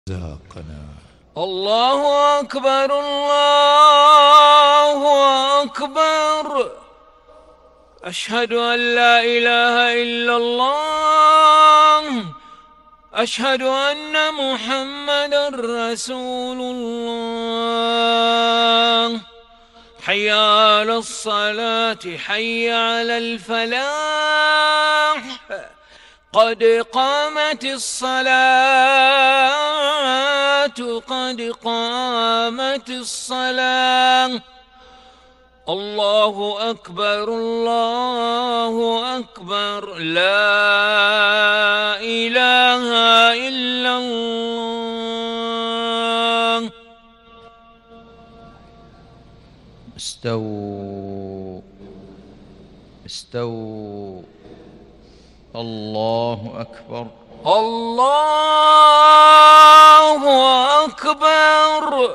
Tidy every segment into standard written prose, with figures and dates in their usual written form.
رزاقنا. الله أكبر الله أكبر. أشهد أن لا إله إلا الله. أشهد أن محمدًا رسول الله. حي على الصلاة حي على الفلاح. قد قامت الصلاة قد قامت الصلاة. الله أكبر الله أكبر. لا إله إلا الله. استووا استووا. الله أكبر الله أكبر.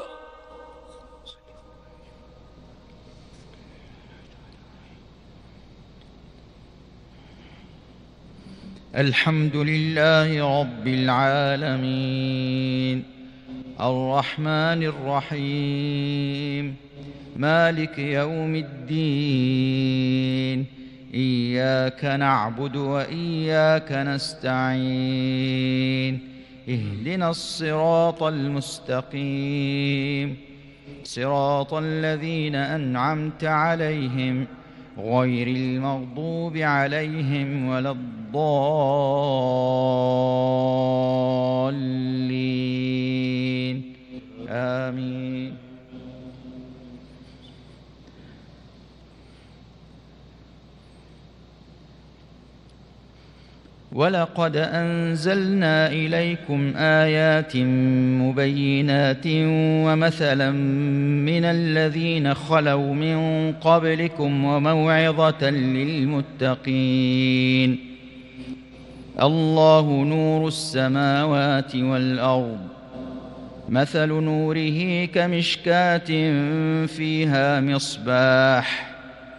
الحمد لله رب العالمين الرحمن الرحيم مالك يوم الدين. إياك نعبد وإياك نستعين. اهدنا الصراط المستقيم صراط الذين أنعمت عليهم غير المغضوب عليهم ولا الضالين. آمين. ولقد أنزلنا إليكم آيات مبينات ومثلا من الذين خلوا من قبلكم وموعظة للمتقين. الله نور السماوات والأرض. مثل نوره كمشكاة فيها مصباح.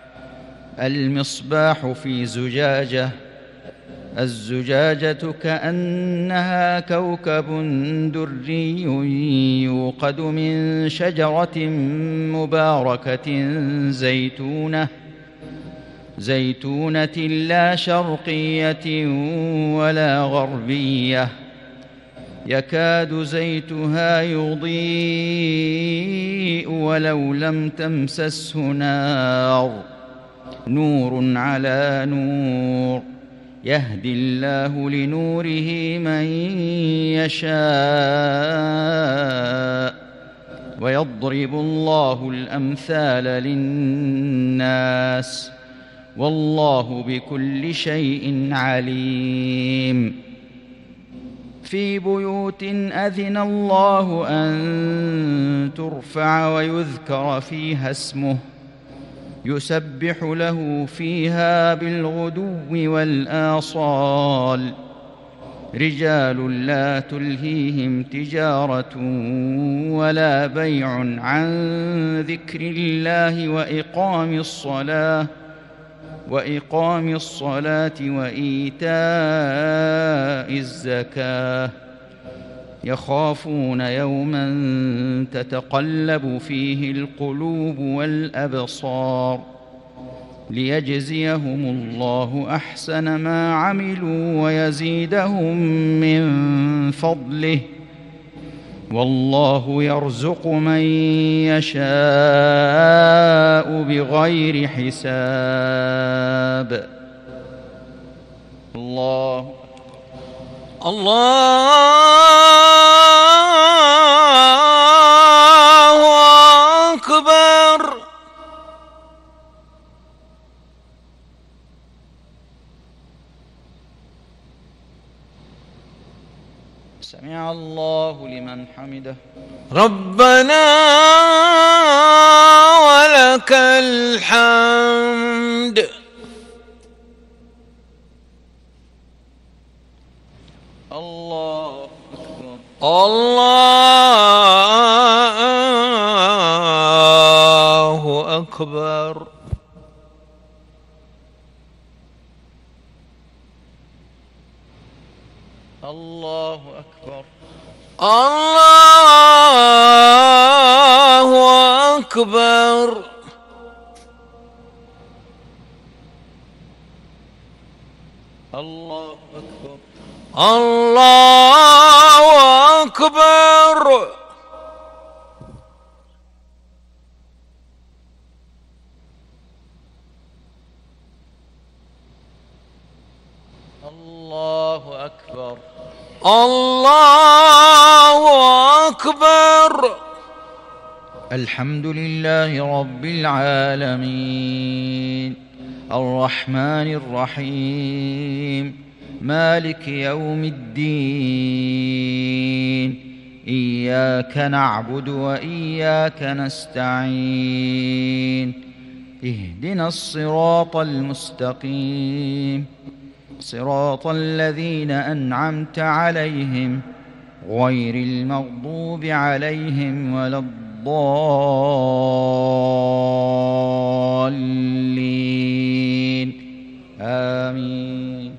المصباح في زجاجة. الزجاجة كأنها كوكب دري يوقد من شجرة مباركة زيتونة لا شرقية ولا غربية يكاد زيتها يضيء ولو لم تمسسه نار. نور على نور يهدي الله لنوره من يشاء ويضرب الله الأمثال للناس والله بكل شيء عليم. في بيوت أذن الله أن ترفع ويذكر فيها اسمه يسبح له فيها بالغدو والآصال. رجال لا تلهيهم تجارة ولا بيع عن ذكر الله وإقام الصلاة وإيتاء الزكاة. يخافون يوما تتقلب فيه القلوب والأبصار. ليجزيهم الله أحسن ما عملوا ويزيدهم من فضله. والله يرزق من يشاء بغير حساب. الله أكبر. سمع الله لمن حمده. ربنا ولك الحمد. الله أكبر. الله أكبر. الله أكبر. الله الله أكبر. الله أكبر. الله أكبر. الله أكبر. الله أكبر. الحمد لله رب العالمين الرحمن الرحيم مالك يوم الدين إياك نعبد وإياك نستعين اهدنا الصراط المستقيم صراط الذين أنعمت عليهم غير المغضوب عليهم ولا الضالين آمين.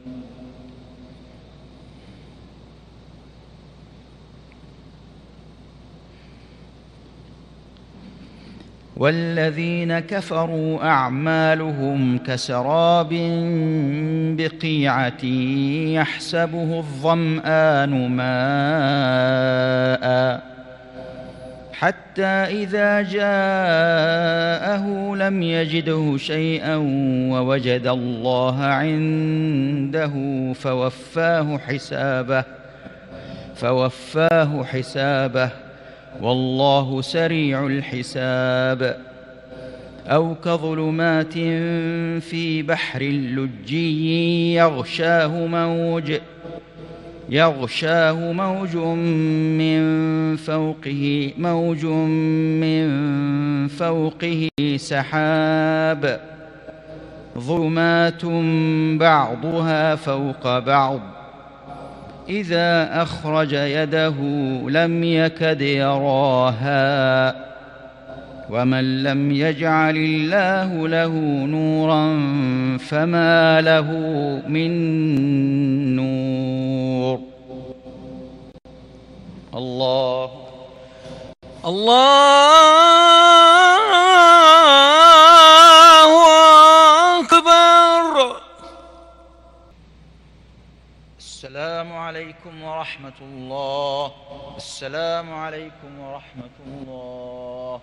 والذين كفروا أعمالهم كسراب بقيعة يحسبه الظمآن ماء حتى إذا جاءه لم يجده شيئا ووجد الله عنده فوفاه حسابه والله سريع الحساب. أو كظلمات في بحر لجي يغشاه موج من فوقه سحاب ظلمات بعضها فوق بعض إذا أخرج يده لم يكد يراها ومن لم يجعل الله له نورا فما له من نور. الله أكبر. السلام عليكم ورحمة الله. السلام عليكم ورحمة الله.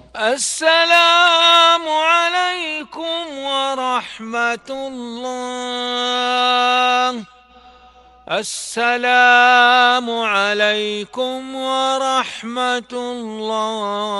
السلام عليكم ورحمة الله. السلام عليكم ورحمة الله.